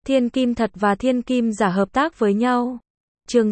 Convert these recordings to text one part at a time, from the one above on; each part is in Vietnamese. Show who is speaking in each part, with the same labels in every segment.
Speaker 1: Thiên kim thật và thiên kim giả hợp tác với nhau. Chương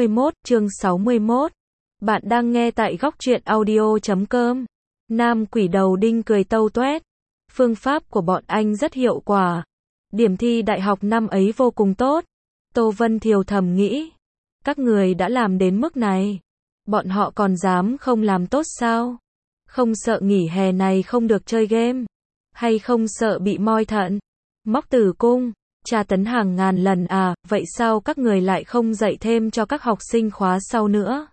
Speaker 1: 61. Bạn đang nghe tại góc truyện audio.com. Nam quỷ đầu đinh cười tâu tuét. Phương pháp của bọn anh rất hiệu quả. Điểm thi đại học năm ấy vô cùng tốt. Tô Vân Thiều thầm nghĩ. Các người đã làm đến mức này. Bọn họ còn dám không làm tốt sao? Không sợ nghỉ hè này không được chơi game? Hay không sợ bị moi thận? Móc tử cung? Tra tấn hàng ngàn lần à? Vậy sao các người lại không dạy thêm cho các học sinh khóa sau nữa?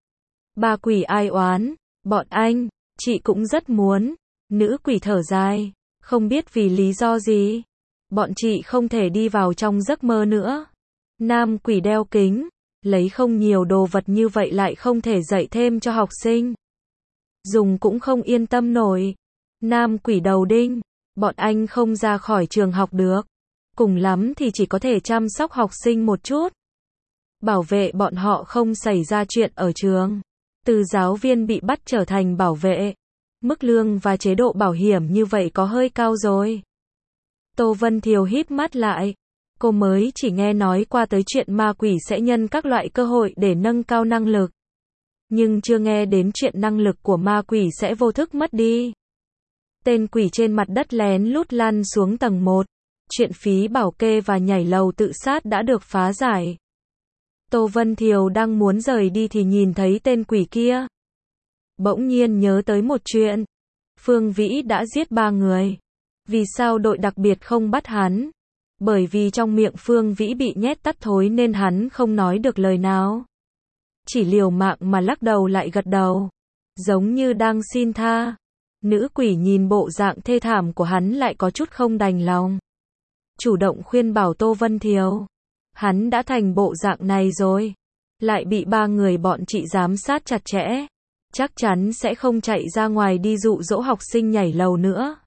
Speaker 1: Ba quỷ ai oán. Bọn anh, chị cũng rất muốn. Nữ quỷ thở dài. Không biết vì lý do gì. Bọn chị không thể đi vào trong giấc mơ nữa. Nam quỷ đeo kính. Lấy không nhiều đồ vật như vậy lại không thể dạy thêm cho học sinh. Dùng cũng không yên tâm nổi. Nam quỷ đầu đinh. Bọn anh không ra khỏi trường học được. Cùng lắm thì chỉ có thể chăm sóc học sinh một chút. Bảo vệ bọn họ không xảy ra chuyện ở trường. Từ giáo viên bị bắt trở thành bảo vệ. Mức lương và chế độ bảo hiểm như vậy có hơi cao rồi. Tô Vân Thiều híp mắt lại. Cô mới chỉ nghe nói qua tới chuyện ma quỷ sẽ nhân các loại cơ hội để nâng cao năng lực. Nhưng chưa nghe đến chuyện năng lực của ma quỷ sẽ vô thức mất đi. Tên quỷ trên mặt đất lén lút lăn xuống tầng 1. Chuyện phí bảo kê và nhảy lầu tự sát đã được phá giải. Tô Vân Thiều đang muốn rời đi thì nhìn thấy tên quỷ kia. Bỗng nhiên nhớ tới một chuyện. Phương Vĩ đã giết 3 người. Vì sao đội đặc biệt không bắt hắn? Bởi vì trong miệng Phương Vĩ bị nhét tắt thối nên hắn không nói được lời nào. Chỉ liều mạng mà lắc đầu lại gật đầu. Giống như đang xin tha. Nữ quỷ nhìn bộ dạng thê thảm của hắn lại có chút không đành lòng. Chủ động khuyên bảo Tô Vân Thiều. Hắn đã thành bộ dạng này rồi. Lại bị 3 người bọn chị giám sát chặt chẽ. Chắc chắn sẽ không chạy ra ngoài đi dụ dỗ học sinh nhảy lầu nữa.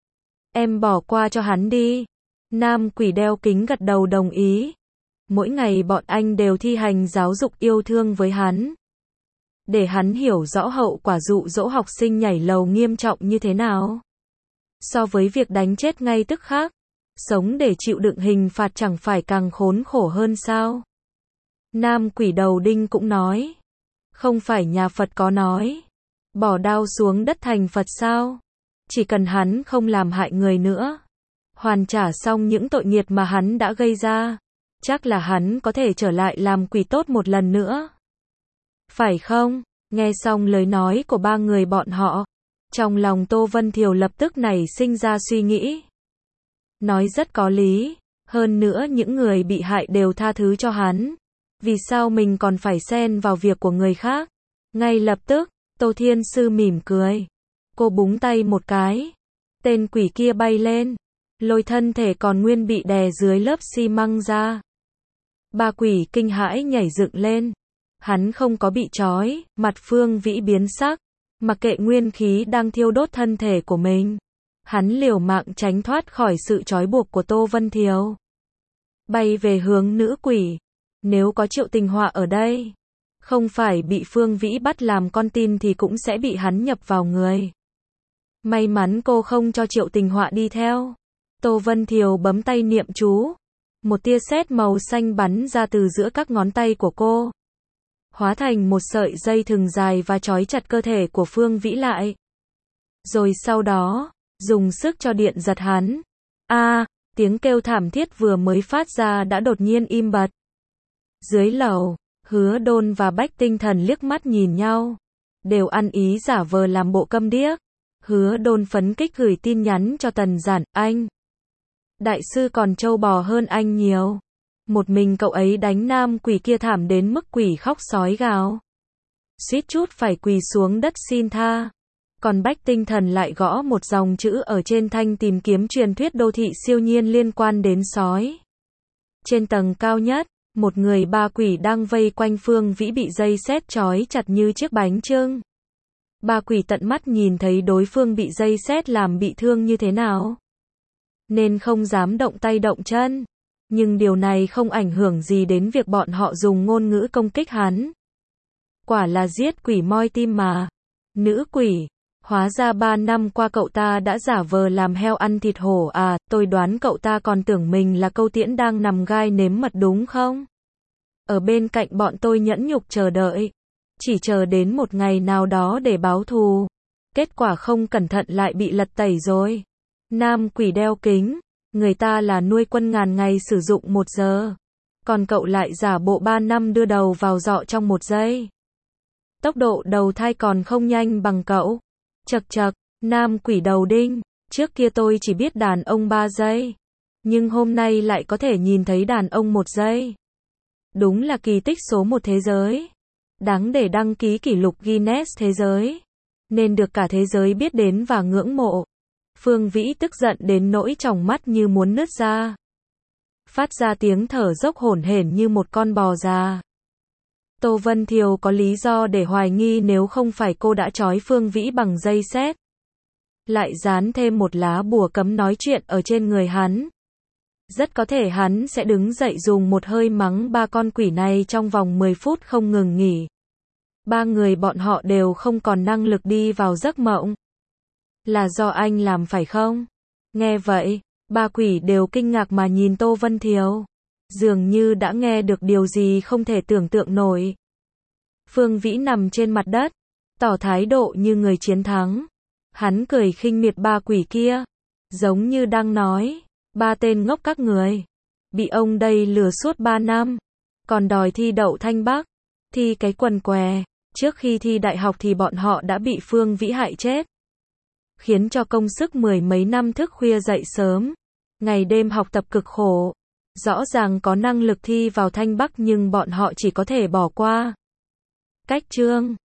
Speaker 1: Em bỏ qua cho hắn đi. Nam quỷ đeo kính gật đầu đồng ý. Mỗi ngày bọn anh đều thi hành giáo dục yêu thương với hắn. Để hắn hiểu rõ hậu quả dụ dỗ học sinh nhảy lầu nghiêm trọng như thế nào. So với việc đánh chết ngay tức khắc, sống để chịu đựng hình phạt chẳng phải càng khốn khổ hơn sao? Nam quỷ đầu đinh cũng nói. Không phải nhà Phật có nói. Bỏ đao xuống đất thành Phật sao? Chỉ cần hắn không làm hại người nữa. Hoàn trả xong những tội nghiệt mà hắn đã gây ra. Chắc là hắn có thể trở lại làm quỷ tốt một lần nữa. Phải không? Nghe xong lời nói của 3 người bọn họ. Trong lòng Tô Vân Thiều lập tức nảy sinh ra suy nghĩ. Nói rất có lý. Hơn nữa những người bị hại đều tha thứ cho hắn. Vì sao mình còn phải xen vào việc của người khác? Ngay lập tức, Tô Thiên Sư mỉm cười. Cô búng tay một cái. Tên quỷ kia bay lên. Lôi thân thể còn nguyên bị đè dưới lớp xi măng ra. 3 quỷ kinh hãi nhảy dựng lên. Hắn không có bị trói, mặt Phương Vĩ biến sắc. Mặc kệ nguyên khí đang thiêu đốt thân thể của mình. Hắn liều mạng tránh thoát khỏi sự trói buộc của Tô Vân Thiều. Bay về hướng nữ quỷ. Nếu có Triệu Tình Họa ở đây, không phải bị Phương Vĩ bắt làm con tin thì cũng sẽ bị hắn nhập vào người. May mắn cô không cho Triệu Tình Họa đi theo. Tô Vân Thiều bấm tay niệm chú. Một tia sét màu xanh bắn ra từ giữa các ngón tay của cô. Hóa thành một sợi dây thừng dài và trói chặt cơ thể của Phương Vĩ lại. Rồi sau đó, dùng sức cho điện giật hắn. Tiếng kêu thảm thiết vừa mới phát ra đã đột nhiên im bặt. Dưới lầu, Hứa Đôn và Bách Tinh Thần liếc mắt nhìn nhau. Đều ăn ý giả vờ làm bộ câm điếc. Hứa Đôn phấn kích gửi tin nhắn cho Tần Giản. Anh, đại sư còn trâu bò hơn anh nhiều. Một mình cậu ấy đánh nam quỷ kia thảm đến mức quỷ khóc sói gào. Suýt chút phải quỳ xuống đất xin tha. Còn Bách Tinh Thần lại gõ một dòng chữ ở trên thanh tìm kiếm truyền thuyết đô thị siêu nhiên liên quan đến sói. Trên tầng cao nhất, một người 3 quỷ đang vây quanh Phương Vĩ bị dây sét trói chặt như chiếc bánh chưng. 3 quỷ tận mắt nhìn thấy đối phương bị dây sét làm bị thương như thế nào, nên không dám động tay động chân. Nhưng điều này không ảnh hưởng gì đến việc bọn họ dùng ngôn ngữ công kích hắn. Quả là giết quỷ moi tim mà. Nữ quỷ, Hóa ra 3 năm qua cậu ta đã giả vờ làm heo ăn thịt hổ à, tôi đoán cậu ta còn tưởng mình là Câu Tiễn đang nằm gai nếm mật đúng không? Ở bên cạnh bọn tôi nhẫn nhục chờ đợi, chỉ chờ đến một ngày nào đó để báo thù. Kết quả không cẩn thận lại bị lật tẩy rồi. Nam quỷ đeo kính, người ta là nuôi quân ngàn ngày sử dụng 1 giờ. Còn cậu lại giả bộ 3 năm đưa đầu vào giọ trong 1 giây. Tốc độ đầu thai còn không nhanh bằng cậu. Chậc chậc, nam quỷ đầu đinh, trước kia tôi chỉ biết đàn ông 3 giây. Nhưng hôm nay lại có thể nhìn thấy đàn ông 1 giây. Đúng là kỳ tích số 1 thế giới. Đáng để đăng ký kỷ lục Guinness thế giới. Nên được cả thế giới biết đến và ngưỡng mộ. Phương Vĩ tức giận đến nỗi tròng mắt như muốn nứt ra. Phát ra tiếng thở dốc hổn hển như một con bò già. Tô Vân Thiều có lý do để hoài nghi nếu không phải cô đã trói Phương Vĩ bằng dây sét. Lại dán thêm một lá bùa cấm nói chuyện ở trên người hắn. Rất có thể hắn sẽ đứng dậy dùng một hơi mắng 3 con quỷ này trong vòng 10 phút không ngừng nghỉ. 3 người bọn họ đều không còn năng lực đi vào giấc mộng. Là do anh làm phải không? Nghe vậy, 3 quỷ đều kinh ngạc mà nhìn Tô Vân Thiều. Dường như đã nghe được điều gì không thể tưởng tượng nổi. Phương Vĩ nằm trên mặt đất, tỏ thái độ như người chiến thắng. Hắn cười khinh miệt 3 quỷ kia, giống như đang nói, 3 tên ngốc các người. Bị ông đây lừa suốt 3 năm, còn đòi thi đậu Thanh Bắc, thi cái quần què. Trước khi thi đại học thì bọn họ đã bị Phương Vĩ hại chết. Khiến cho công sức 10 mấy năm thức khuya dậy sớm, ngày đêm học tập cực khổ. Rõ ràng có năng lực thi vào Thanh Bắc nhưng bọn họ chỉ có thể bỏ qua. Cách chương